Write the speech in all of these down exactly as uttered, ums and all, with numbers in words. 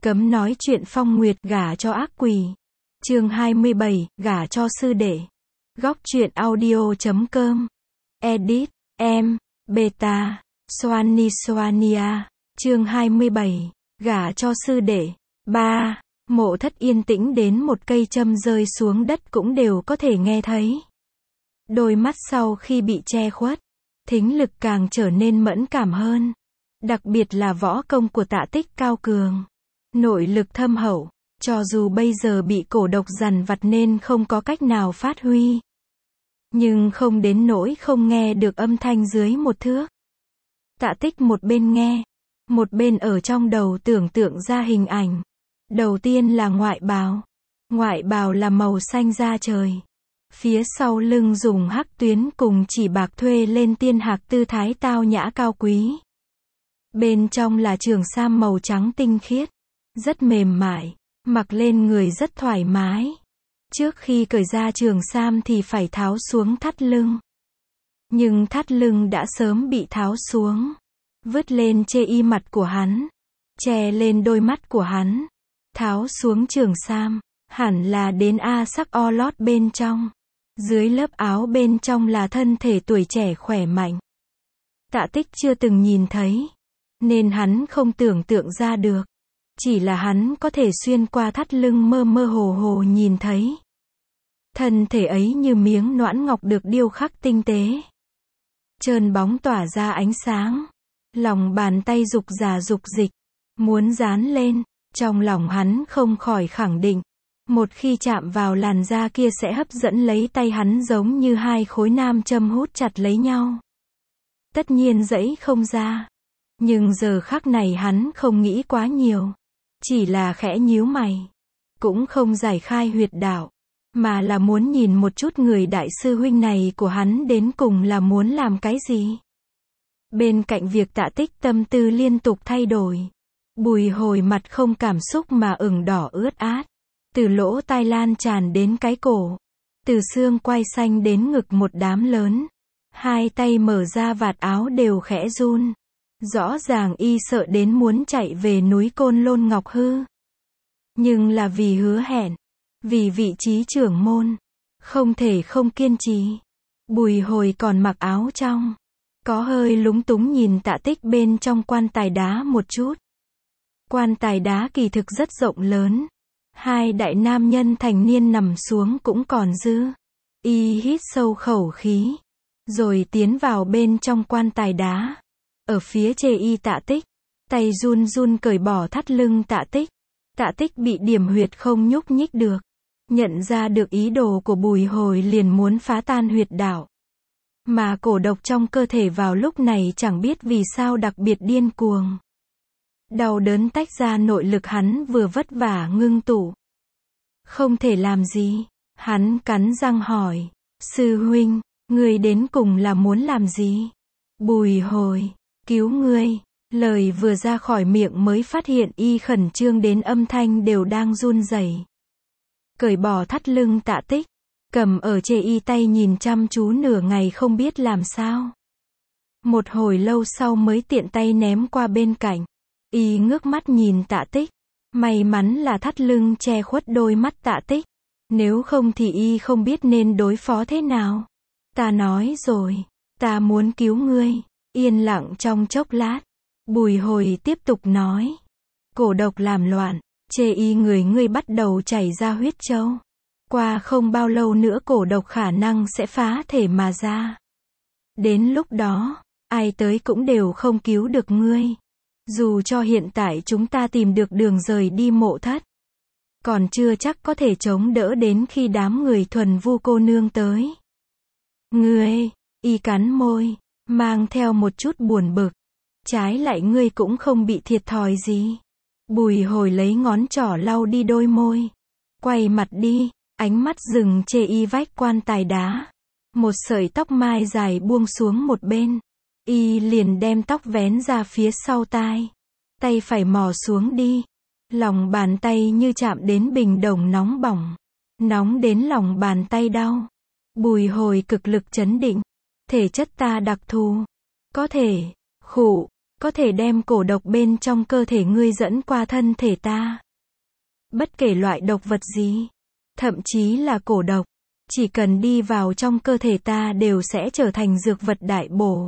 Cấm nói chuyện Phong Nguyệt gả cho ác quỷ. Chương hai mươi bảy, gả cho sư đệ. Góc truyện audio chấm com. Edit, em, Beta, Swanny Swania. Chương hai mươi bảy, gả cho sư đệ. Ba, Mộ Thất yên tĩnh đến một cây châm rơi xuống đất cũng đều có thể nghe thấy. Đôi mắt sau khi bị che khuất, thính lực càng trở nên mẫn cảm hơn. Đặc biệt là võ công của Tạ Tích cao cường. Nội lực thâm hậu, cho dù bây giờ bị cổ độc dằn vặt nên không có cách nào phát huy. Nhưng không đến nỗi không nghe được âm thanh dưới một thước. Tạ Tích một bên nghe, một bên ở trong đầu tưởng tượng ra hình ảnh. Đầu tiên là ngoại bào. Ngoại bào là màu xanh da trời. Phía sau lưng dùng hắc tuyến cùng chỉ bạc thuê lên tiên hạc tư thái tao nhã cao quý. Bên trong là trường sam màu trắng tinh khiết, rất mềm mại, mặc lên người rất thoải mái. Trước khi cởi ra trường sam thì phải tháo xuống thắt lưng. Nhưng thắt lưng đã sớm bị tháo xuống, vứt lên chê y mặt của hắn, che lên đôi mắt của hắn. Tháo xuống trường sam, hẳn là đến a sắc o lót bên trong. Dưới lớp áo bên trong là thân thể tuổi trẻ khỏe mạnh. Tạ Tích chưa từng nhìn thấy, nên hắn không tưởng tượng ra được. Chỉ là hắn có thể xuyên qua thắt lưng mơ mơ hồ hồ nhìn thấy. Thân thể ấy như miếng noãn ngọc được điêu khắc tinh tế. Trơn bóng tỏa ra ánh sáng. Lòng bàn tay dục giả dục dịch, muốn dán lên. Trong lòng hắn không khỏi khẳng định, một khi chạm vào làn da kia sẽ hấp dẫn lấy tay hắn giống như hai khối nam châm hút chặt lấy nhau. Tất nhiên giãy không ra. Nhưng giờ khắc này hắn không nghĩ quá nhiều. Chỉ là khẽ nhíu mày. Cũng không giải khai huyệt đạo. Mà là muốn nhìn một chút người đại sư huynh này của hắn đến cùng là muốn làm cái gì. Bên cạnh việc Tạ Tích tâm tư liên tục thay đổi. Bùi Hồi mặt không cảm xúc mà ửng đỏ ướt át. Từ lỗ tai lan tràn đến cái cổ. Từ xương quai xanh đến ngực một đám lớn. Hai tay mở ra vạt áo đều khẽ run. Rõ ràng y sợ đến muốn chạy về núi Côn Lôn Ngọc Hư. Nhưng là vì hứa hẹn. Vì vị trí trưởng môn. Không thể không kiên trì. Bùi Hồi còn mặc áo trong. Có hơi lúng túng nhìn Tạ Tích bên trong quan tài đá một chút. Quan tài đá kỳ thực rất rộng lớn. Hai đại nam nhân thành niên nằm xuống cũng còn dư. Y hít sâu khẩu khí. Rồi tiến vào bên trong quan tài đá. Ở phía chê y Tạ Tích. Tay run run cởi bỏ thắt lưng Tạ Tích. Tạ Tích bị điểm huyệt không nhúc nhích được. Nhận ra được ý đồ của Bùi Hồi liền muốn phá tan huyệt đạo. Mà cổ độc trong cơ thể vào lúc này chẳng biết vì sao đặc biệt điên cuồng. Đau đớn tách ra nội lực hắn vừa vất vả ngưng tụ. Không thể làm gì. Hắn cắn răng hỏi. Sư huynh, ngươi đến cùng là muốn làm gì? Bùi Hồi, cứu ngươi. Lời vừa ra khỏi miệng mới phát hiện y khẩn trương đến âm thanh đều đang run rẩy. Cởi bỏ thắt lưng Tạ Tích. Cầm ở chê y tay nhìn chăm chú nửa ngày không biết làm sao. Một hồi lâu sau mới tiện tay ném qua bên cạnh. Y ngước mắt nhìn Tạ Tích. May mắn là thắt lưng che khuất đôi mắt Tạ Tích. Nếu không thì y không biết nên đối phó thế nào. Ta nói rồi. Ta muốn cứu ngươi. Yên lặng trong chốc lát. Bùi Hồi tiếp tục nói. Cổ độc làm loạn. Chê y người ngươi bắt đầu chảy ra huyết châu. Qua không bao lâu nữa cổ độc khả năng sẽ phá thể mà ra. Đến lúc đó, ai tới cũng đều không cứu được ngươi. Dù cho hiện tại chúng ta tìm được đường rời đi Mộ Thất. Còn chưa chắc có thể chống đỡ đến khi đám người Thuần Vu cô nương tới. Ngươi, y cắn môi, mang theo một chút buồn bực. Trái lại ngươi cũng không bị thiệt thòi gì. Bùi Hồi lấy ngón trỏ lau đi đôi môi. Quay mặt đi, ánh mắt dừng chê y vách quan tài đá. Một sợi tóc mai dài buông xuống một bên. Y liền đem tóc vén ra phía sau tai. Tay phải mò xuống đi. Lòng bàn tay như chạm đến bình đồng nóng bỏng. Nóng đến lòng bàn tay đau. Bùi Hồi cực lực trấn định. Thể chất ta đặc thù. Có thể, khụ, có thể đem cổ độc bên trong cơ thể ngươi dẫn qua thân thể ta. Bất kể loại độc vật gì, thậm chí là cổ độc, chỉ cần đi vào trong cơ thể ta đều sẽ trở thành dược vật đại bổ.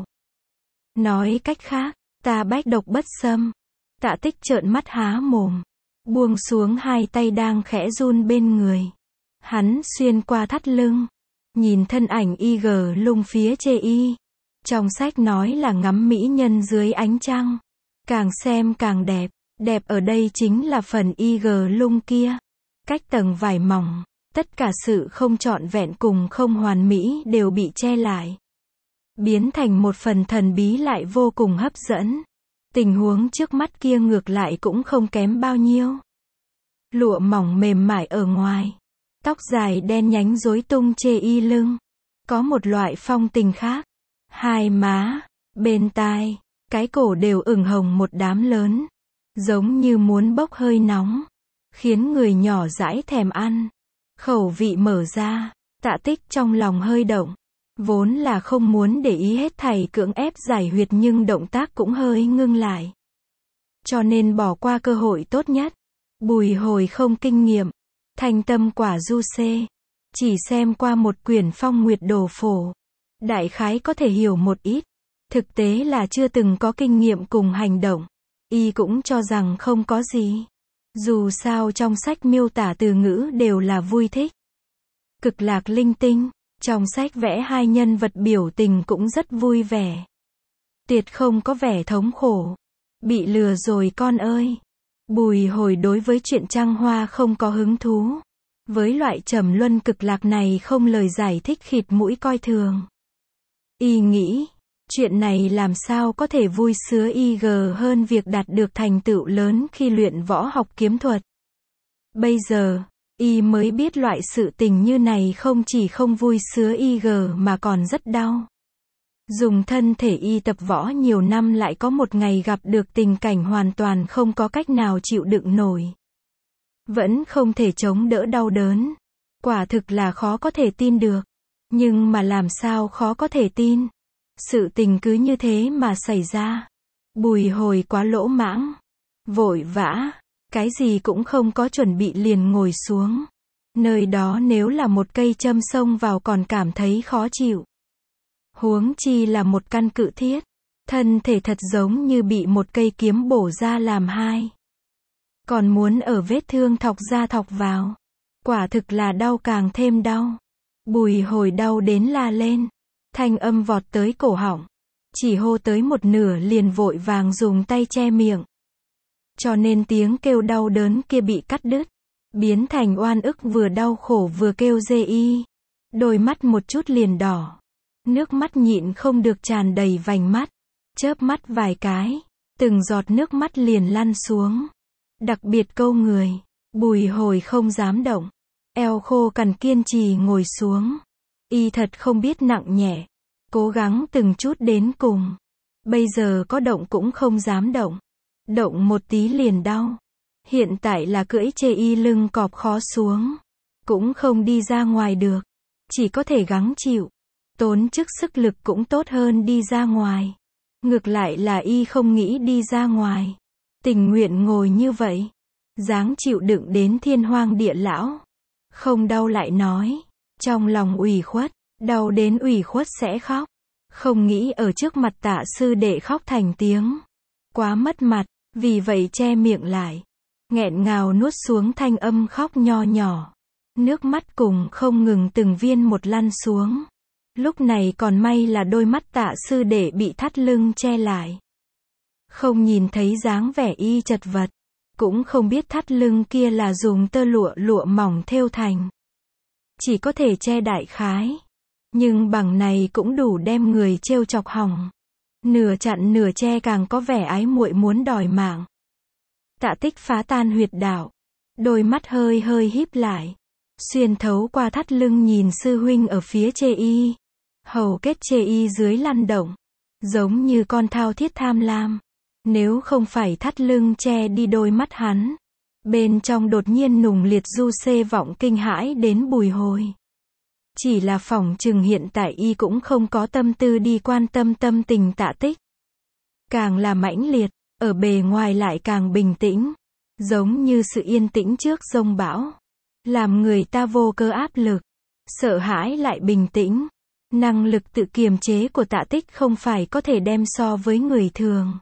Nói cách khác, ta bách độc bất xâm. Tạ Tích trợn mắt há mồm, buông xuống hai tay đang khẽ run bên người. Hắn xuyên qua thắt lưng, nhìn thân ảnh Y G Lung phía chê y. Trong sách nói là ngắm mỹ nhân dưới ánh trăng. Càng xem càng đẹp, đẹp ở đây chính là phần Y G Lung kia. Cách tầng vải mỏng, tất cả sự không trọn vẹn cùng không hoàn mỹ đều bị che lại. Biến thành một phần thần bí lại vô cùng hấp dẫn. Tình huống trước mắt kia ngược lại cũng không kém bao nhiêu. Lụa mỏng mềm mại ở ngoài, tóc dài đen nhánh rối tung chê y lưng. Có một loại phong tình khác. Hai má, bên tai, cái cổ đều ửng hồng một đám lớn. Giống như muốn bốc hơi nóng. Khiến người nhỏ dãi thèm ăn. Khẩu vị mở ra, Tạ Tích trong lòng hơi động. Vốn là không muốn để ý hết thảy cưỡng ép giải huyệt nhưng động tác cũng hơi ngưng lại. Cho nên bỏ qua cơ hội tốt nhất. Bùi Hồi không kinh nghiệm. Thanh tâm quả du xê. Chỉ xem qua một quyển Phong Nguyệt Đồ Phổ. Đại khái có thể hiểu một ít. Thực tế là chưa từng có kinh nghiệm cùng hành động. Y cũng cho rằng không có gì. Dù sao trong sách miêu tả từ ngữ đều là vui thích. Cực lạc linh tinh. Trong sách vẽ hai nhân vật biểu tình cũng rất vui vẻ. Tuyệt không có vẻ thống khổ. Bị lừa rồi con ơi. Bùi Hồi đối với chuyện trăng hoa không có hứng thú. Với loại trầm luân cực lạc này không lời giải thích khịt mũi coi thường. Y nghĩ, chuyện này làm sao có thể vui sướng Y G hơn việc đạt được thành tựu lớn khi luyện võ học kiếm thuật. Bây giờ, Y mới biết loại sự tình như này không chỉ không vui sướng Y G mà còn rất đau. Dùng thân thể Y tập võ nhiều năm lại có một ngày gặp được tình cảnh hoàn toàn không có cách nào chịu đựng nổi. Vẫn không thể chống đỡ đau đớn. Quả thực là khó có thể tin được. Nhưng mà làm sao khó có thể tin. Sự tình cứ như thế mà xảy ra. Bùi Hồi quá lỗ mãng. Vội vã. Cái gì cũng không có chuẩn bị liền ngồi xuống. Nơi đó nếu là một cây châm xông vào còn cảm thấy khó chịu. Huống chi là một căn cự thiết. Thân thể thật giống như bị một cây kiếm bổ ra làm hai. Còn muốn ở vết thương thọc ra thọc vào. Quả thực là đau càng thêm đau. Bùi Hồi đau đến la lên. Thanh âm vọt tới cổ họng. Chỉ hô tới một nửa liền vội vàng dùng tay che miệng. Cho nên tiếng kêu đau đớn kia bị cắt đứt. Biến thành oan ức vừa đau khổ vừa kêu dê y. Đôi mắt một chút liền đỏ. Nước mắt nhịn không được tràn đầy vành mắt. Chớp mắt vài cái. Từng giọt nước mắt liền lăn xuống. Đặc biệt câu người. Bùi Hồi không dám động. Eo khô cằn kiên trì ngồi xuống. Y thật không biết nặng nhẹ. Cố gắng từng chút đến cùng. Bây giờ có động cũng không dám động. Động một tí liền đau. Hiện tại là cưỡi chê y lưng cọp khó xuống. Cũng không đi ra ngoài được. Chỉ có thể gắng chịu. Tốn chức sức lực cũng tốt hơn đi ra ngoài. Ngược lại là Y không nghĩ đi ra ngoài. Tình nguyện ngồi như vậy. Dáng chịu đựng đến thiên hoang địa lão. Không đau lại nói. Trong lòng ủy khuất. Đau đến ủy khuất sẽ khóc. Không nghĩ ở trước mặt Tạ sư đệ khóc thành tiếng. Quá mất mặt. Vì vậy che miệng lại. Nghẹn ngào nuốt xuống thanh âm khóc nho nhỏ. Nước mắt cùng không ngừng từng viên một lăn xuống. Lúc này còn may là đôi mắt Tạ sư đệ bị thắt lưng che lại. Không nhìn thấy dáng vẻ Y chật vật. Cũng không biết thắt lưng kia là dùng tơ lụa lụa mỏng thêu thành. Chỉ có thể che đại khái. Nhưng bằng này cũng đủ đem người trêu chọc hỏng. Nửa chặn nửa che càng có vẻ ái muội muốn đòi mạng. Tạ Tích phá tan huyệt đạo. Đôi mắt hơi hơi híp lại. Xuyên thấu qua thắt lưng nhìn sư huynh ở phía chê y. Hầu kết chê y dưới lăn động. Giống như con thao thiết tham lam. Nếu không phải thắt lưng che đi đôi mắt hắn. Bên trong đột nhiên nùng liệt du xê vọng kinh hãi đến Bùi Hồi. Chỉ là phỏng chừng hiện tại Y cũng không có tâm tư đi quan tâm tâm tình Tạ Tích. càng là mãnh liệt, ở bề ngoài lại càng bình tĩnh, giống như sự yên tĩnh trước giông bão, làm người ta vô cớ áp lực, sợ hãi lại bình tĩnh. Năng lực tự kiềm chế của Tạ Tích không phải có thể đem so với người thường.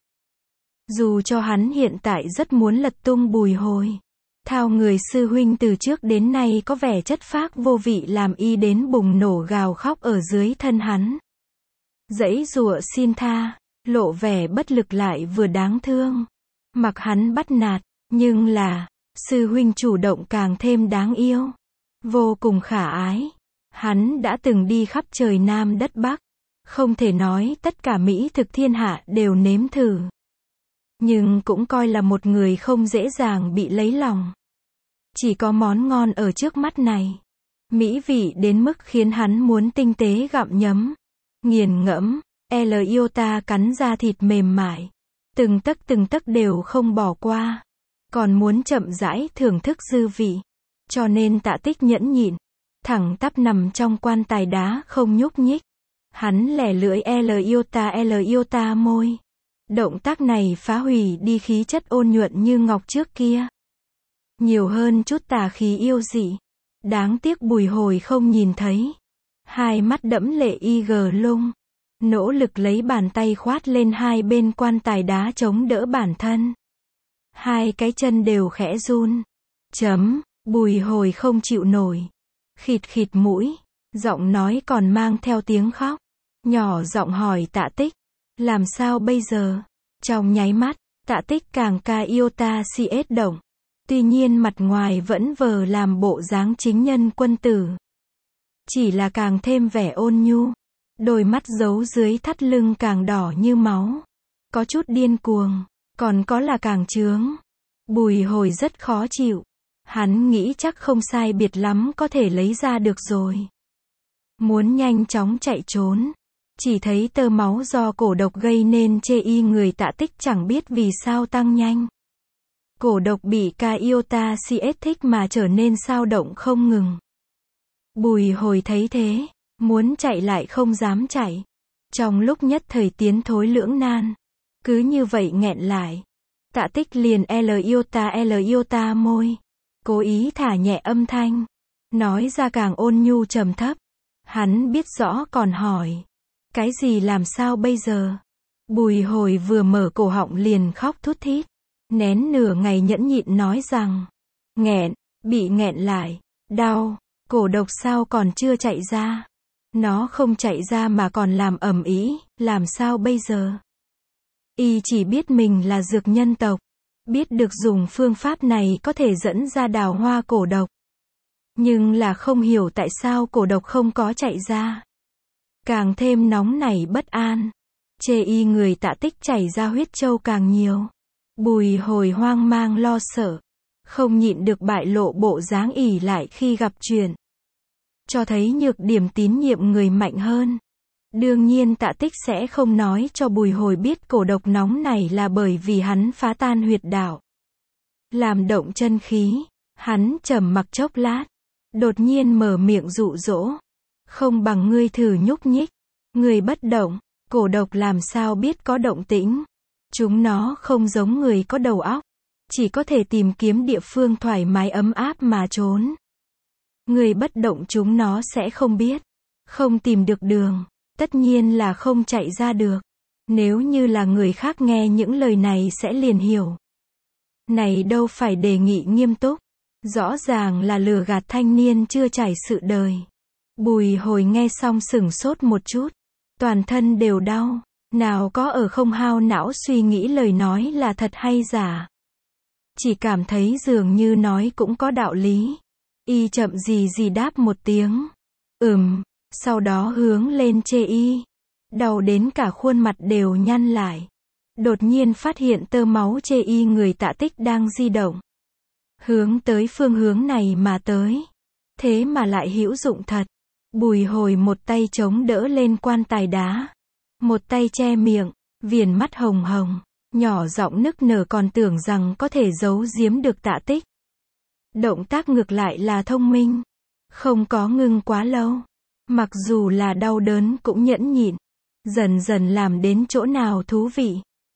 Dù cho hắn hiện tại rất muốn lật tung Bùi Hồi, thao người sư huynh từ trước đến nay có vẻ chất phác vô vị làm y đến bùng nổ gào khóc ở dưới thân hắn. Giãy giụa xin tha, lộ vẻ bất lực lại vừa đáng thương. Mặc hắn bắt nạt, nhưng là, sư huynh chủ động càng thêm đáng yêu. Vô cùng khả ái. Hắn đã từng đi khắp trời Nam đất Bắc. Không thể nói tất cả mỹ thực thiên hạ đều nếm thử. Nhưng cũng coi là một người không dễ dàng bị lấy lòng. Chỉ có món ngon ở trước mắt này. Mỹ vị đến mức khiến hắn muốn tinh tế gặm nhấm. Nghiền ngẫm, El Iota cắn ra thịt mềm mại. Từng tấc từng tấc đều không bỏ qua. Còn muốn chậm rãi thưởng thức dư vị. Cho nên Tạ Tích nhẫn nhịn. Thẳng tắp nằm trong quan tài đá không nhúc nhích. Hắn lẻ lưỡi El Iota El Iota môi. Động tác này phá hủy đi khí chất ôn nhuận như ngọc trước kia. Nhiều hơn chút tà khí yêu dị. Đáng tiếc Bùi Hồi không nhìn thấy. Hai mắt đẫm lệ y gờ lung. Nỗ lực lấy bàn tay khoát lên hai bên quan tài đá chống đỡ bản thân. Hai cái chân đều khẽ run. Chấm, Bùi Hồi không chịu nổi. Khịt khịt mũi. Giọng nói còn mang theo tiếng khóc. Nhỏ giọng hỏi Tạ Tích. Làm sao bây giờ? Trong nháy mắt, Tạ Tích càng ca iota siết động. Tuy nhiên mặt ngoài vẫn vờ làm bộ dáng chính nhân quân tử. Chỉ là càng thêm vẻ ôn nhu. Đôi mắt giấu dưới thắt lưng càng đỏ như máu. Có chút điên cuồng. Còn có là càng trướng. Bùi Hồi rất khó chịu. Hắn nghĩ chắc không sai biệt lắm có thể lấy ra được rồi. Muốn nhanh chóng chạy trốn. Chỉ thấy tơ máu do cổ độc gây nên chê y người Tạ Tích chẳng biết vì sao tăng nhanh. Cổ độc bị ca iota siết thích mà trở nên sao động không ngừng. Bùi Hồi thấy thế, muốn chạy lại không dám chạy. Trong lúc nhất thời tiến thối lưỡng nan. Cứ như vậy nghẹn lại. Tạ Tích liền El Iota El Iota môi. Cố ý thả nhẹ âm thanh. Nói ra càng ôn nhu trầm thấp. Hắn biết rõ còn hỏi. Cái gì làm sao bây giờ? Bùi Hồi vừa mở cổ họng liền khóc thút thít. Nén nửa ngày nhẫn nhịn nói rằng. Nghẹn, bị nghẹn lại. Đau, cổ độc sao còn chưa chạy ra? Nó không chạy ra mà còn làm ầm ĩ, làm sao bây giờ? Y chỉ biết mình là dược nhân tộc. Biết được dùng phương pháp này có thể dẫn ra đào hoa cổ độc. Nhưng là không hiểu tại sao cổ độc không có chạy ra. Càng thêm nóng nảy bất an. Chê y người Tạ Tích chảy ra huyết châu càng nhiều. Bùi Hồi hoang mang lo sợ. Không nhịn được bại lộ bộ dáng ỉ lại khi gặp chuyện. Cho thấy nhược điểm tín nhiệm người mạnh hơn. Đương nhiên Tạ Tích sẽ không nói cho Bùi Hồi biết cổ độc nóng này là bởi vì hắn phá tan huyệt đạo. Làm động chân khí. Hắn trầm mặc chốc lát. Đột nhiên mở miệng dụ dỗ. Không bằng ngươi thử nhúc nhích. Ngươi bất động. Cổ độc làm sao biết có động tĩnh. Chúng nó không giống người có đầu óc. Chỉ có thể tìm kiếm địa phương thoải mái ấm áp mà trốn. Người bất động chúng nó sẽ không biết. Không tìm được đường. Tất nhiên là không chạy ra được. Nếu như là người khác nghe những lời này sẽ liền hiểu. Này đâu phải đề nghị nghiêm túc. Rõ ràng là lừa gạt thanh niên chưa trải sự đời. Bùi Hồi nghe xong sửng sốt một chút. Toàn thân đều đau. Nào có ở không hao não suy nghĩ lời nói là thật hay giả. Chỉ cảm thấy dường như nói cũng có đạo lý. Y chậm gì gì đáp một tiếng. Ừm, sau đó hướng lên chê y. Đau đến cả khuôn mặt đều nhăn lại. Đột nhiên phát hiện tơ máu chê y người Tạ Tích đang di động. Hướng tới phương hướng này mà tới. Thế mà lại hữu dụng thật. Bùi Hồi một tay chống đỡ lên quan tài đá. Một tay che miệng, viền mắt hồng hồng. Nhỏ giọng nức nở còn tưởng rằng có thể giấu giếm được Tạ Tích. Động tác ngược lại là thông minh. Không có ngưng quá lâu. Mặc dù là đau đớn cũng nhẫn nhịn. Dần dần làm đến chỗ nào thú vị.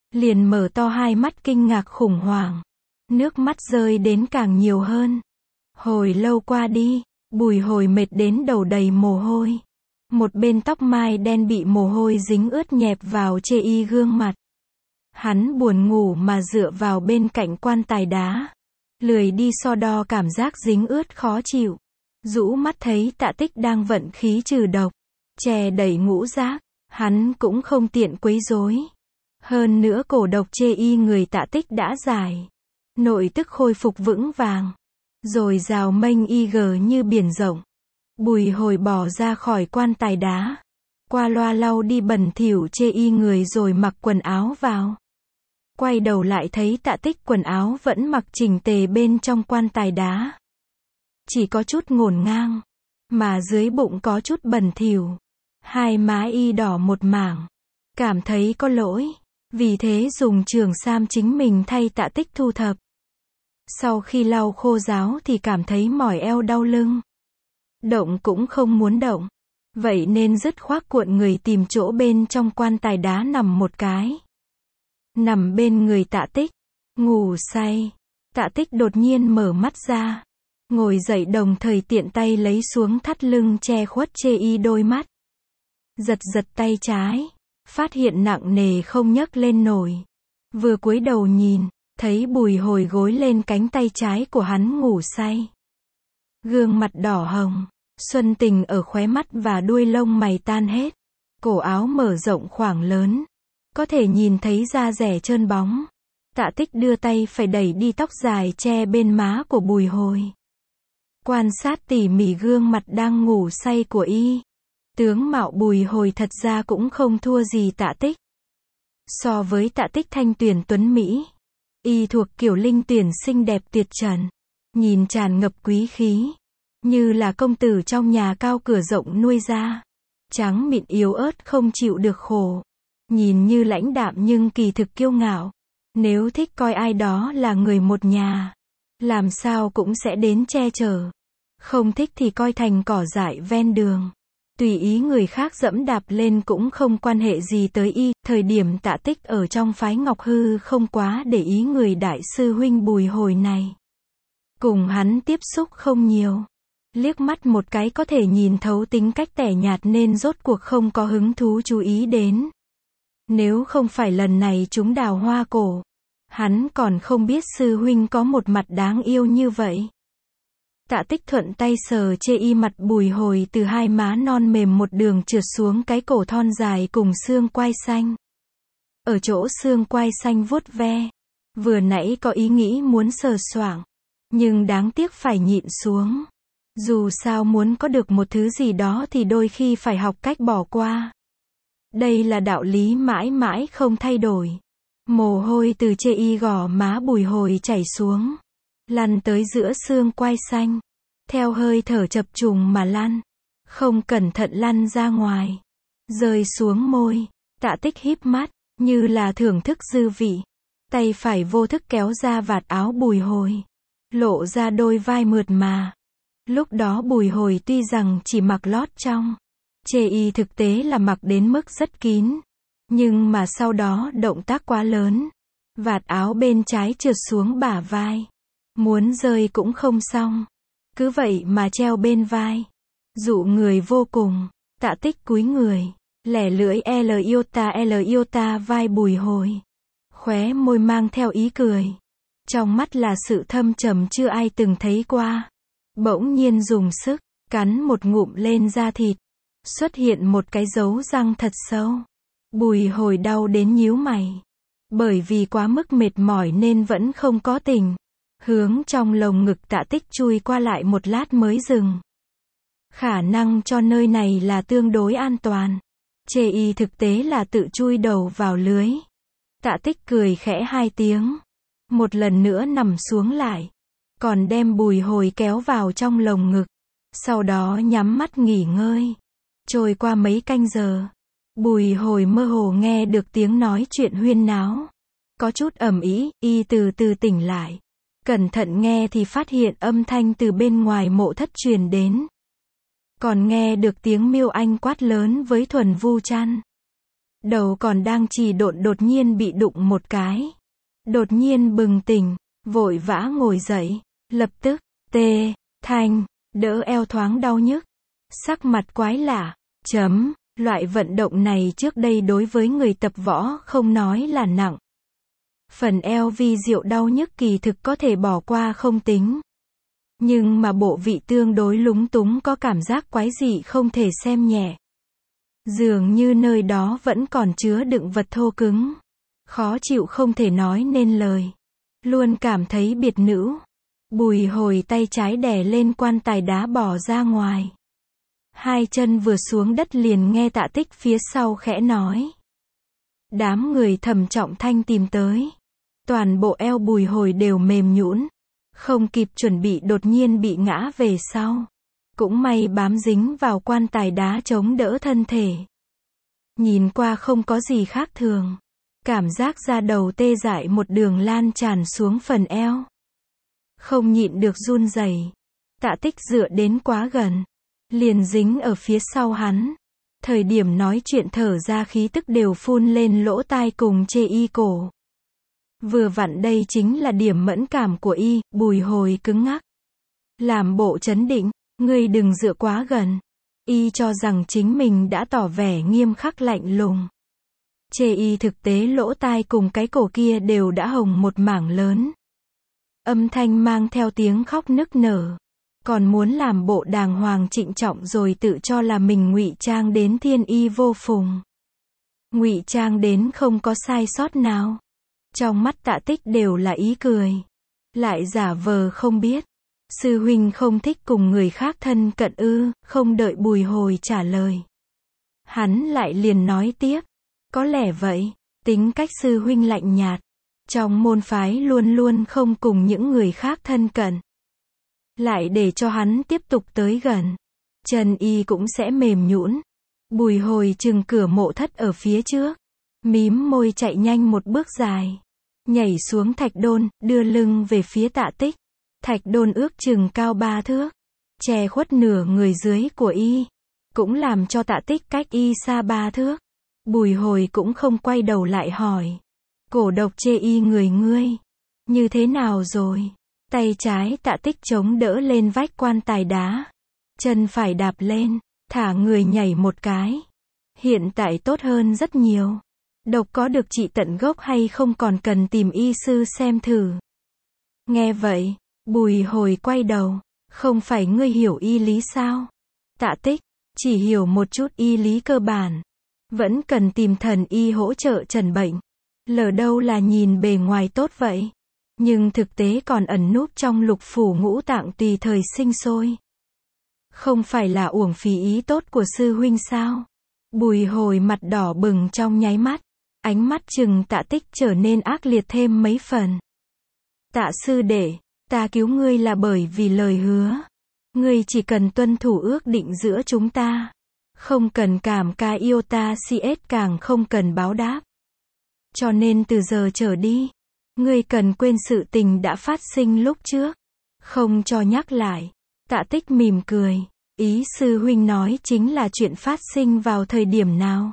liền mở to hai mắt kinh ngạc khủng hoảng. Nước mắt rơi đến càng nhiều hơn. Hồi lâu qua đi, Bùi Hồi mệt đến đầu đầy mồ hôi. Một bên tóc mai đen bị mồ hôi dính ướt nhẹp vào chê y gương mặt. Hắn buồn ngủ mà dựa vào bên cạnh quan tài đá. Lười đi so đo cảm giác dính ướt khó chịu. Rũ mắt thấy Tạ Tích đang vận khí trừ độc, che đẩy ngũ giác, hắn cũng không tiện quấy rối. Hơn nữa cổ độc chê y người Tạ Tích đã giải. Nội tức khôi phục vững vàng. Rồi rào mênh y gờ như biển rộng. Bùi Hồi bỏ ra khỏi quan tài đá. Qua loa lau đi bẩn thỉu chê y người rồi mặc quần áo vào. Quay đầu lại thấy Tạ Tích quần áo vẫn mặc chỉnh tề bên trong quan tài đá. Chỉ có chút ngổn ngang. Mà dưới bụng có chút bẩn thỉu. Hai má y đỏ một mảng. Cảm thấy có lỗi. Vì thế dùng trường sam chính mình thay Tạ Tích thu thập. Sau khi lau khô ráo thì cảm thấy mỏi eo đau lưng. Động cũng không muốn động. Vậy nên dứt khoát cuộn người tìm chỗ bên trong quan tài đá nằm một cái. Nằm bên người Tạ Tích. Ngủ say. Tạ Tích đột nhiên mở mắt ra. Ngồi dậy đồng thời tiện tay lấy xuống thắt lưng che khuất chê y đôi mắt. Giật giật tay trái. Phát hiện nặng nề không nhấc lên nổi. Vừa cúi đầu nhìn. Thấy Bùi Hồi gối lên cánh tay trái của hắn ngủ say. Gương mặt đỏ hồng. Xuân tình ở khóe mắt và đuôi lông mày tan hết. Cổ áo mở rộng khoảng lớn. Có thể nhìn thấy da rẻ trơn bóng. Tạ Tích đưa tay phải đẩy đi tóc dài che bên má của Bùi Hồi. Quan sát tỉ mỉ gương mặt đang ngủ say của y. Tướng mạo Bùi Hồi thật ra cũng không thua gì Tạ Tích. So với Tạ Tích thanh tuyển tuấn Mỹ. Y thuộc kiểu linh tuyển xinh đẹp tuyệt trần. Nhìn tràn ngập quý khí. Như là công tử trong nhà cao cửa rộng nuôi ra. Trắng mịn yếu ớt không chịu được khổ. Nhìn như lãnh đạm nhưng kỳ thực kiêu ngạo. Nếu thích coi ai đó là người một nhà. Làm sao cũng sẽ đến che chở. Không thích thì coi thành cỏ dại ven đường. Tùy ý người khác dẫm đạp lên cũng không quan hệ gì tới y. Thời điểm Tạ Tích ở trong phái Ngọc Hư không quá để ý người đại sư huynh Bùi Hồi này. Cùng hắn tiếp xúc không nhiều. Liếc mắt một cái có thể nhìn thấu tính cách tẻ nhạt nên rốt cuộc không có hứng thú chú ý đến. Nếu không phải lần này chúng đào hoa cổ. Hắn còn không biết sư huynh có một mặt đáng yêu như vậy. Tạ Tích thuận tay sờ chê y mặt Bùi Hồi từ hai má non mềm một đường trượt xuống cái cổ thon dài cùng xương quai xanh. Ở chỗ xương quai xanh vuốt ve. Vừa nãy có ý nghĩ muốn sờ soạng. Nhưng đáng tiếc phải nhịn xuống. Dù sao muốn có được một thứ gì đó thì đôi khi phải học cách bỏ qua. Đây là đạo lý mãi mãi không thay đổi. Mồ hôi từ chê y gò má Bùi Hồi chảy xuống. Lăn tới giữa xương quai xanh. Theo hơi thở chập trùng mà lăn. Không cẩn thận lăn ra ngoài. Rơi xuống môi. Tạ Tích híp mắt. Như là thưởng thức dư vị. Tay phải vô thức kéo ra vạt áo Bùi Hồi. Lộ ra đôi vai mượt mà. Lúc đó Bùi Hồi tuy rằng chỉ mặc lót trong. Chê y thực tế là mặc đến mức rất kín. Nhưng mà sau đó động tác quá lớn. Vạt áo bên trái trượt xuống bả vai. Muốn rơi cũng không xong. Cứ vậy mà treo bên vai. Dụ người vô cùng. Tạ Tích cúi người. Lẻ lưỡi L iota L iota vai Bùi Hồi. Khóe môi mang theo ý cười. Trong mắt là sự thâm trầm chưa ai từng thấy qua. Bỗng nhiên dùng sức. Cắn một ngụm lên da thịt. Xuất hiện một cái dấu răng thật sâu. Bùi Hồi đau đến nhíu mày. Bởi vì quá mức mệt mỏi nên vẫn không có tỉnh. Hướng trong lồng ngực Tạ Tích chui qua lại một lát mới dừng. Khả năng cho nơi này là tương đối an toàn. Chê y thực tế là tự chui đầu vào lưới. Tạ Tích cười khẽ hai tiếng. Một lần nữa nằm xuống lại. Còn đem Bùi Hồi kéo vào trong lồng ngực. Sau đó nhắm mắt nghỉ ngơi. Trôi qua mấy canh giờ. Bùi Hồi mơ hồ nghe được tiếng nói chuyện huyên náo. Có chút ầm ĩ, y từ từ tỉnh lại. Cẩn thận nghe thì phát hiện âm thanh từ bên ngoài mộ thất truyền đến. Còn nghe được tiếng Miêu Anh quát lớn với Thuần Vu Trăn. Đầu còn đang trì độn đột nhiên bị đụng một cái. Đột nhiên bừng tỉnh, vội vã ngồi dậy, lập tức, tê, thanh, đỡ eo thoáng đau nhức. Sắc mặt quái lạ, chấm, loại vận động này trước đây đối với người tập võ không nói là nặng. Phần eo vi diệu đau nhức kỳ thực có thể bỏ qua không tính. Nhưng mà bộ vị tương đối lúng túng có cảm giác quái dị không thể xem nhẹ. Dường như nơi đó vẫn còn chứa đựng vật thô cứng. Khó chịu không thể nói nên lời. Luôn cảm thấy biệt nữ. Bùi Hồi tay trái đè lên quan tài đá bỏ ra ngoài. Hai chân vừa xuống đất liền nghe Tạ Tích phía sau khẽ nói. Đám người Thẩm Trọng Thanh tìm tới. Toàn bộ eo Bùi Hồi đều mềm nhũn. Không kịp chuẩn bị đột nhiên bị ngã về sau. Cũng may bám dính vào quan tài đá chống đỡ thân thể. Nhìn qua không có gì khác thường. Cảm giác da đầu tê dại một đường lan tràn xuống phần eo. Không nhịn được run rẩy. Tạ Tích dựa đến quá gần. Liền dính ở phía sau hắn. Thời điểm nói chuyện thở ra khí tức đều phun lên lỗ tai cùng chê y cổ. Vừa vặn đây chính là điểm mẫn cảm của y, Bùi Hồi cứng ngắc. Làm bộ trấn định, ngươi đừng dựa quá gần. Y cho rằng chính mình đã tỏ vẻ nghiêm khắc lạnh lùng. Chê y thực tế lỗ tai cùng cái cổ kia đều đã hồng một mảng lớn. Âm thanh mang theo tiếng khóc nức nở. Còn muốn làm bộ đàng hoàng trịnh trọng rồi tự cho là mình ngụy trang đến thiên y vô phùng. Ngụy trang đến không có sai sót nào. Trong mắt Tạ Tích đều là ý cười. Lại giả vờ không biết. Sư huynh không thích cùng người khác thân cận ư, không đợi Bùi Hồi trả lời. Hắn lại liền nói tiếp. Có lẽ vậy, tính cách sư huynh lạnh nhạt. Trong môn phái luôn luôn không cùng những người khác thân cận. Lại để cho hắn tiếp tục tới gần. Chân y cũng sẽ mềm nhũn. Bùi Hồi chừng cửa mộ thất ở phía trước. Mím môi chạy nhanh một bước dài. Nhảy xuống thạch đôn, đưa lưng về phía Tạ Tích. Thạch đôn ước chừng cao ba thước. Che khuất nửa người dưới của y. Cũng làm cho Tạ Tích cách y xa ba thước. Bùi Hồi cũng không quay đầu lại hỏi. Cổ độc chê y người ngươi. Như thế nào rồi? Tay trái Tạ Tích chống đỡ lên vách quan tài đá. Chân phải đạp lên. Thả người nhảy một cái. Hiện tại tốt hơn rất nhiều. Độc có được trị tận gốc hay không còn cần tìm y sư xem thử. Nghe vậy, Bùi Hồi quay đầu. Không phải ngươi hiểu y lý sao? Tạ Tích, chỉ hiểu một chút y lý cơ bản. Vẫn cần tìm thần y hỗ trợ trần bệnh. Lỡ đâu là nhìn bề ngoài tốt vậy. Nhưng thực tế còn ẩn núp trong lục phủ ngũ tạng tùy thời sinh sôi. Không phải là uổng phí ý tốt của sư huynh sao? Bùi Hồi mặt đỏ bừng trong nháy mắt. Ánh mắt chừng Tạ Tích trở nên ác liệt thêm mấy phần. Tạ sư đệ, ta cứu ngươi là bởi vì lời hứa. Ngươi chỉ cần tuân thủ ước định giữa chúng ta. Không cần cảm ca yêu ta si ết càng không cần báo đáp. Cho nên từ giờ trở đi, ngươi cần quên sự tình đã phát sinh lúc trước. Không cho nhắc lại. Tạ Tích mỉm cười. Ý sư huynh nói chính là chuyện phát sinh vào thời điểm nào?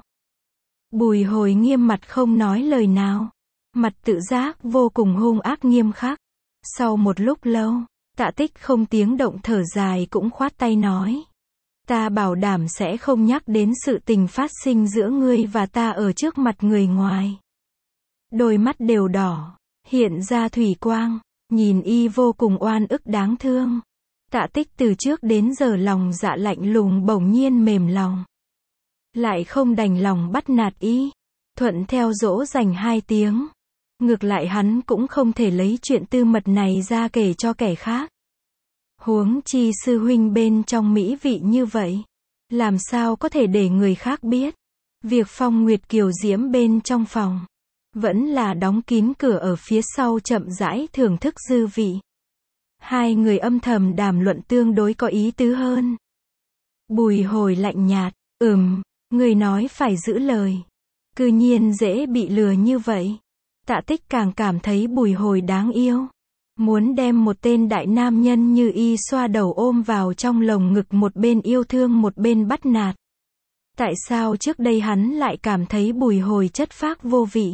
Bùi Hồi nghiêm mặt không nói lời nào. Mặt tự giác vô cùng hung ác nghiêm khắc. Sau một lúc lâu, Tạ Tích không tiếng động thở dài cũng khoát tay nói. Ta bảo đảm sẽ không nhắc đến sự tình phát sinh giữa ngươi và ta ở trước mặt người ngoài. Đôi mắt đều đỏ, hiện ra thủy quang, nhìn y vô cùng oan ức đáng thương. Tạ Tích từ trước đến giờ lòng dạ lạnh lùng bỗng nhiên mềm lòng. Lại không đành lòng bắt nạt y, thuận theo dỗ dành hai tiếng. Ngược lại hắn cũng không thể lấy chuyện tư mật này ra kể cho kẻ khác. Huống chi sư huynh bên trong mỹ vị như vậy. Làm sao có thể để người khác biết. Việc Phong Nguyệt Kiều diễm bên trong phòng. Vẫn là đóng kín cửa ở phía sau chậm rãi thưởng thức dư vị. Hai người âm thầm đàm luận tương đối có ý tứ hơn. Bùi Hồi lạnh nhạt. Ừm, người nói phải giữ lời. Cư nhiên dễ bị lừa như vậy. Tạ Tích càng cảm thấy Bùi Hồi đáng yêu. Muốn đem một tên đại nam nhân như y xoa đầu ôm vào trong lồng ngực một bên yêu thương một bên bắt nạt. Tại sao trước đây hắn lại cảm thấy Bùi Hồi chất phác vô vị?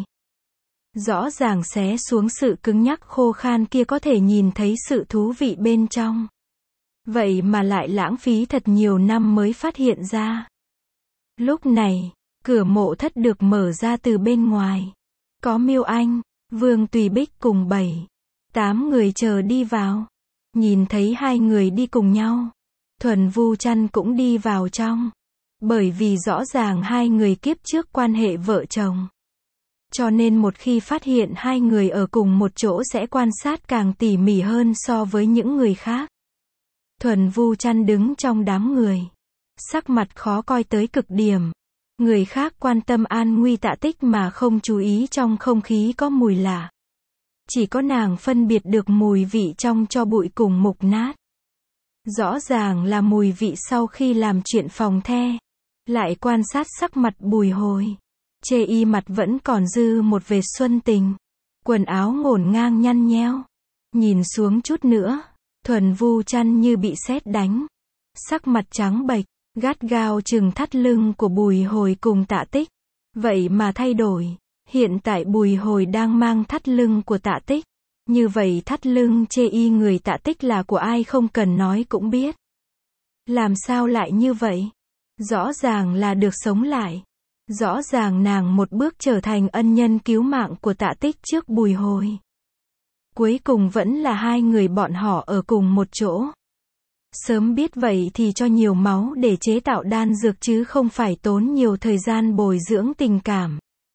Rõ ràng xé xuống sự cứng nhắc khô khan kia có thể nhìn thấy sự thú vị bên trong. Vậy mà lại lãng phí thật nhiều năm mới phát hiện ra. Lúc này, cửa mộ thất được mở ra từ bên ngoài. Có Miêu Anh, Vương Tùy Bích cùng bảy, tám người chờ đi vào. Nhìn thấy hai người đi cùng nhau, Thuần Vu Trăn cũng đi vào trong. Bởi vì rõ ràng hai người kiếp trước quan hệ vợ chồng. Cho nên một khi phát hiện hai người ở cùng một chỗ sẽ quan sát càng tỉ mỉ hơn so với những người khác. Thuần Vu Trăn đứng trong đám người. Sắc mặt khó coi tới cực điểm. Người khác quan tâm an nguy Tạ Tích mà không chú ý trong không khí có mùi lạ. Chỉ có nàng phân biệt được mùi vị trong tro bụi cùng mục nát. Rõ ràng là mùi vị sau khi làm chuyện phòng the. Lại quan sát sắc mặt Bùi Hồi. Chê y mặt vẫn còn dư một vệt xuân tình. Quần áo ngổn ngang nhăn nheo. Nhìn xuống chút nữa, Thuần Vu Trăn như bị sét đánh. Sắc mặt trắng bệch, gắt gao chừng thắt lưng của Bùi Hồi cùng Tạ Tích. Vậy mà thay đổi. Hiện tại Bùi Hồi đang mang thắt lưng của Tạ Tích. Như vậy thắt lưng chê y người Tạ Tích là của ai không cần nói cũng biết. Làm sao lại như vậy? Rõ ràng là được sống lại. Rõ ràng nàng một bước trở thành ân nhân cứu mạng của Tạ Tích trước Bùi Hồi. Cuối cùng vẫn là hai người bọn họ ở cùng một chỗ. Sớm biết vậy thì cho nhiều máu để chế tạo đan dược chứ không phải tốn nhiều thời gian bồi dưỡng tình cảm.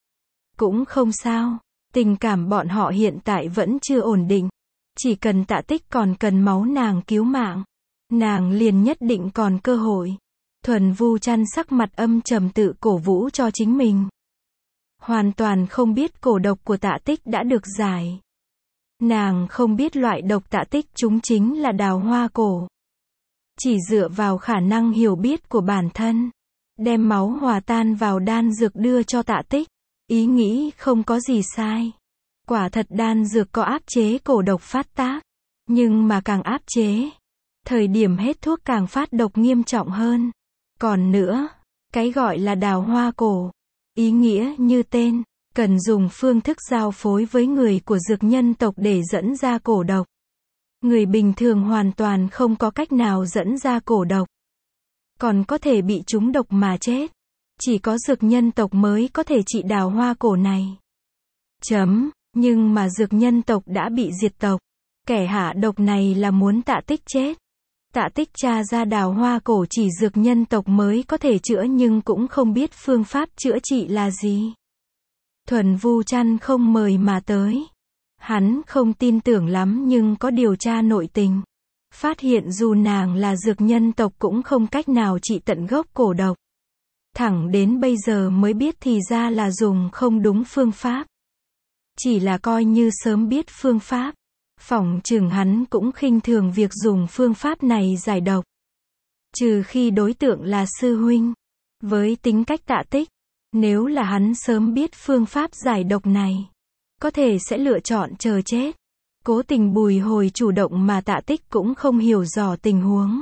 Cũng không sao, tình cảm bọn họ hiện tại vẫn chưa ổn định. Chỉ cần Tạ Tích còn cần máu nàng cứu mạng, nàng liền nhất định còn cơ hội. Thuần Vu Trăn sắc mặt âm trầm tự cổ vũ cho chính mình. Hoàn toàn không biết cổ độc của Tạ Tích đã được giải. Nàng không biết loại độc Tạ Tích chúng chính là đào hoa cổ. Chỉ dựa vào khả năng hiểu biết của bản thân, đem máu hòa tan vào đan dược đưa cho Tạ Tích. Ý nghĩ không có gì sai. Quả thật đan dược có áp chế cổ độc phát tác. Nhưng mà càng áp chế, thời điểm hết thuốc càng phát độc nghiêm trọng hơn. Còn nữa, cái gọi là đào hoa cổ, ý nghĩa như tên, cần dùng phương thức giao phối với người của dược nhân tộc để dẫn ra cổ độc. Người bình thường hoàn toàn không có cách nào dẫn ra cổ độc. Còn có thể bị trúng độc mà chết. Chỉ có dược nhân tộc mới có thể trị đào hoa cổ này. Chấm, nhưng mà dược nhân tộc đã bị diệt tộc. Kẻ hạ độc này là muốn Tạ Tích chết. Tạ Tích tra ra đào hoa cổ chỉ dược nhân tộc mới có thể chữa nhưng cũng không biết phương pháp chữa trị là gì. Thuần Vu Trăn không mời mà tới. Hắn không tin tưởng lắm nhưng có điều tra nội tình. Phát hiện dù nàng là dược nhân tộc cũng không cách nào trị tận gốc cổ độc. Thẳng đến bây giờ mới biết thì ra là dùng không đúng phương pháp. Chỉ là coi như sớm biết phương pháp. Phỏng chừng hắn cũng khinh thường việc dùng phương pháp này giải độc. Trừ khi đối tượng là sư huynh. Với tính cách Tạ Tích, nếu là hắn sớm biết phương pháp giải độc này, có thể sẽ lựa chọn chờ chết. Cố tình Bùi Hồi chủ động mà Tạ Tích cũng không hiểu rõ tình huống.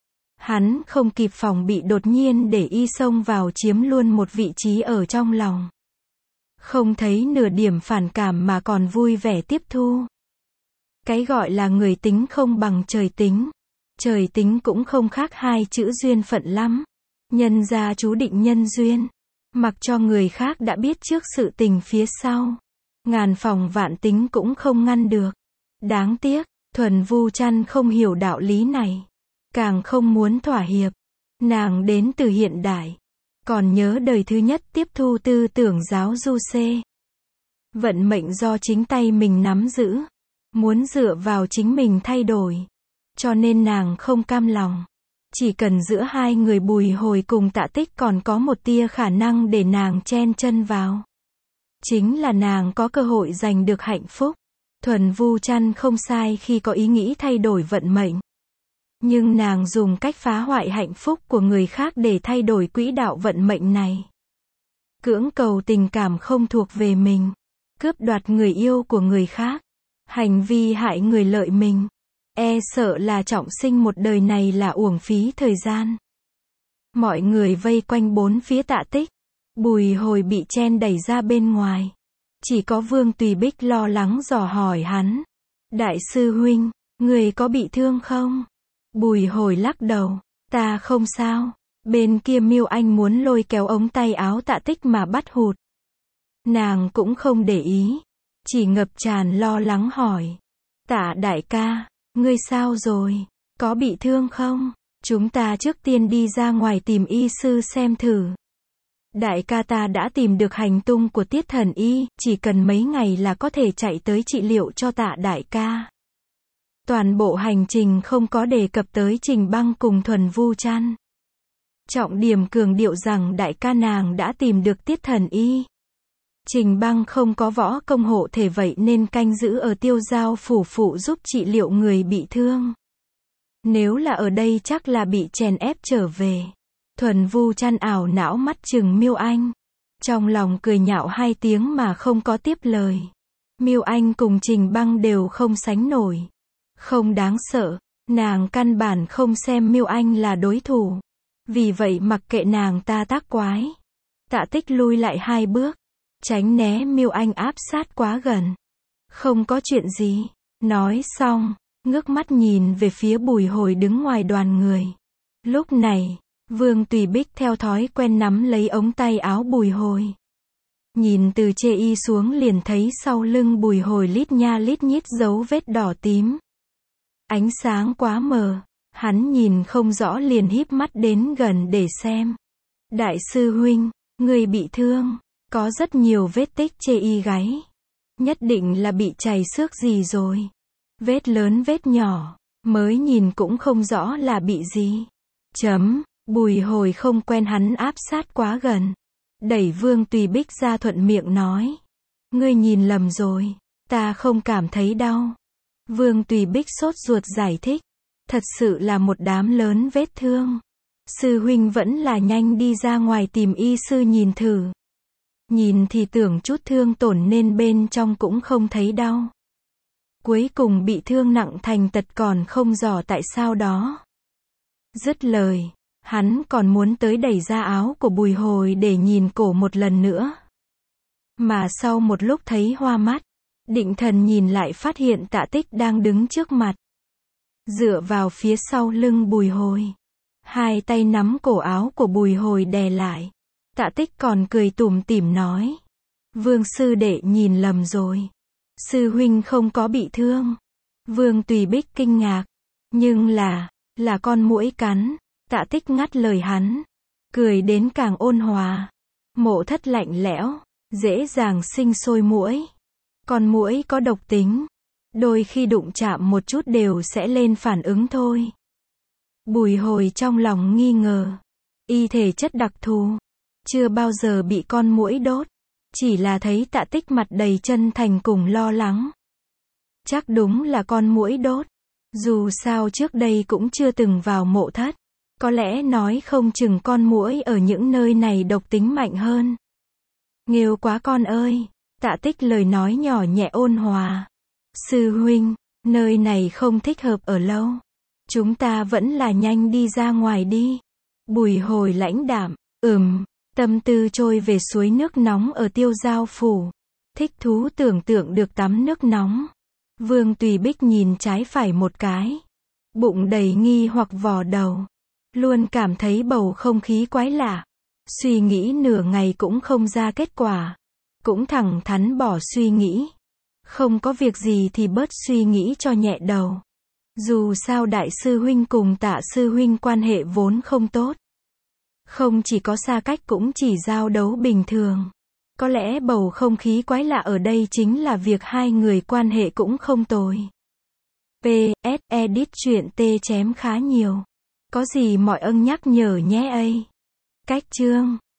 Hắn không kịp phòng bị đột nhiên để y xông vào chiếm luôn một vị trí ở trong lòng. Không thấy nửa điểm phản cảm mà còn vui vẻ tiếp thu. Cái gọi là người tính không bằng trời tính. Trời tính cũng không khác hai chữ duyên phận lắm. Nhân gia chú định nhân duyên. Mặc cho người khác đã biết trước sự tình phía sau. Ngàn phòng vạn tính cũng không ngăn được. Đáng tiếc, Thuần Vu Trăn không hiểu đạo lý này. Càng không muốn thỏa hiệp. Nàng đến từ hiện đại. Còn nhớ đời thứ nhất tiếp thu tư tưởng giáo du xê. Vận mệnh do chính tay mình nắm giữ. Muốn dựa vào chính mình thay đổi. Cho nên nàng không cam lòng. Chỉ cần giữa hai người Bùi Hồi cùng Tạ Tích còn có một tia khả năng để nàng chen chân vào. Chính là nàng có cơ hội giành được hạnh phúc. Thuần Vu Trăn không sai khi có ý nghĩ thay đổi vận mệnh. Nhưng nàng dùng cách phá hoại hạnh phúc của người khác để thay đổi quỹ đạo vận mệnh này. Cưỡng cầu tình cảm không thuộc về mình. Cướp đoạt người yêu của người khác. Hành vi hại người lợi mình. E sợ là trọng sinh một đời này là uổng phí thời gian. Mọi người vây quanh bốn phía Tạ Tích. Bùi Hồi bị chen đẩy ra bên ngoài. Chỉ có Vương Tùy Bích lo lắng dò hỏi hắn. Đại sư huynh, người có bị thương không? Bùi Hồi lắc đầu. Ta không sao. Bên kia Miêu Anh muốn lôi kéo ống tay áo Tạ Tích mà bắt hụt. Nàng cũng không để ý. Chỉ ngập tràn lo lắng hỏi. Tạ đại ca, ngươi sao rồi? Có bị thương không? Chúng ta trước tiên đi ra ngoài tìm y sư xem thử. Đại ca ta đã tìm được hành tung của Tiết thần y, chỉ cần mấy ngày là có thể chạy tới trị liệu cho Tạ đại ca. Toàn bộ hành trình không có đề cập tới Trình Băng cùng Thuần Vu Trăn. Trọng điểm cường điệu rằng đại ca nàng đã tìm được Tiết thần y. Trình Băng không có võ công hộ thể vậy nên canh giữ ở Tiêu Giao phủ phụ giúp trị liệu người bị thương. Nếu là ở đây chắc là bị chèn ép trở về. Thuần Vu Trăn ảo não mắt chừng Miêu Anh. Trong lòng cười nhạo hai tiếng mà không có tiếp lời. Miêu Anh cùng Trình Băng đều không sánh nổi. Không đáng sợ, nàng căn bản không xem Miêu Anh là đối thủ. Vì vậy mặc kệ nàng ta tác quái. Tạ Tích lui lại hai bước. Tránh né Miêu Anh áp sát quá gần. Không có chuyện gì. Nói xong, ngước mắt nhìn về phía Bùi Hồi đứng ngoài đoàn người. Lúc này, Vương Tùy Bích theo thói quen nắm lấy ống tay áo Bùi Hồi. Nhìn từ chê y xuống liền thấy sau lưng Bùi Hồi lít nha lít nhít dấu vết đỏ tím. Ánh sáng quá mờ, hắn nhìn không rõ liền híp mắt đến gần để xem. Đại sư huynh, người bị thương, có rất nhiều vết tích chê y gáy. Nhất định là bị chảy xước gì rồi. Vết lớn vết nhỏ, mới nhìn cũng không rõ là bị gì. Chấm, Bùi Hồi không quen hắn áp sát quá gần. Đẩy Vương Tùy Bích ra thuận miệng nói. Ngươi nhìn lầm rồi, ta không cảm thấy đau. Vương Tùy Bích sốt ruột giải thích. Thật sự là một đám lớn vết thương. Sư huynh vẫn là nhanh đi ra ngoài tìm y sư nhìn thử. Nhìn thì tưởng chút thương tổn nên bên trong cũng không thấy đau. Cuối cùng bị thương nặng thành tật còn không rõ tại sao đó. Dứt lời, hắn còn muốn tới đẩy ra áo của Bùi Hồi để nhìn cổ một lần nữa. Mà sau một lúc thấy hoa mắt, định thần nhìn lại phát hiện Tạ Tích đang đứng trước mặt. Dựa vào phía sau lưng Bùi Hồi. Hai tay nắm cổ áo của Bùi Hồi đè lại. Tạ Tích còn cười tủm tỉm nói. Vương sư đệ nhìn lầm rồi. Sư huynh không có bị thương. Vương Tùy Bích kinh ngạc. Nhưng là, là con muỗi cắn. Tạ Tích ngắt lời hắn. Cười đến càng ôn hòa. Mộ Thất lạnh lẽo, dễ dàng sinh sôi muỗi. Con muỗi có độc tính. Đôi khi đụng chạm một chút đều sẽ lên phản ứng thôi. Bùi Hồi trong lòng nghi ngờ. Y thể chất đặc thù. Chưa bao giờ bị con muỗi đốt. Chỉ là thấy Tạ Tích mặt đầy chân thành cùng lo lắng. Chắc đúng là con muỗi đốt. Dù sao trước đây cũng chưa từng vào Mộ Thất. Có lẽ nói không chừng con muỗi ở những nơi này độc tính mạnh hơn. Nghêu quá con ơi. Tạ Tích lời nói nhỏ nhẹ ôn hòa. Sư huynh, nơi này không thích hợp ở lâu. Chúng ta vẫn là nhanh đi ra ngoài đi. Bùi Hồi lãnh đạm. Ừm. Tâm tư trôi về suối nước nóng ở Tiêu Giao phủ. Thích thú tưởng tượng được tắm nước nóng. Vương Tùy Bích nhìn trái phải một cái. Bụng đầy nghi hoặc vò đầu. Luôn cảm thấy bầu không khí quái lạ. Suy nghĩ nửa ngày cũng không ra kết quả. Cũng thẳng thắn bỏ suy nghĩ. Không có việc gì thì bớt suy nghĩ cho nhẹ đầu. Dù sao đại sư huynh cùng Tạ sư huynh quan hệ vốn không tốt. Không chỉ có xa cách cũng chỉ giao đấu bình thường. Có lẽ bầu không khí quái lạ ở đây chính là việc hai người quan hệ cũng không tồi. pê ét Edit truyện T chém khá nhiều. Có gì mọi ân nhắc nhở nhé ấy. Cách chương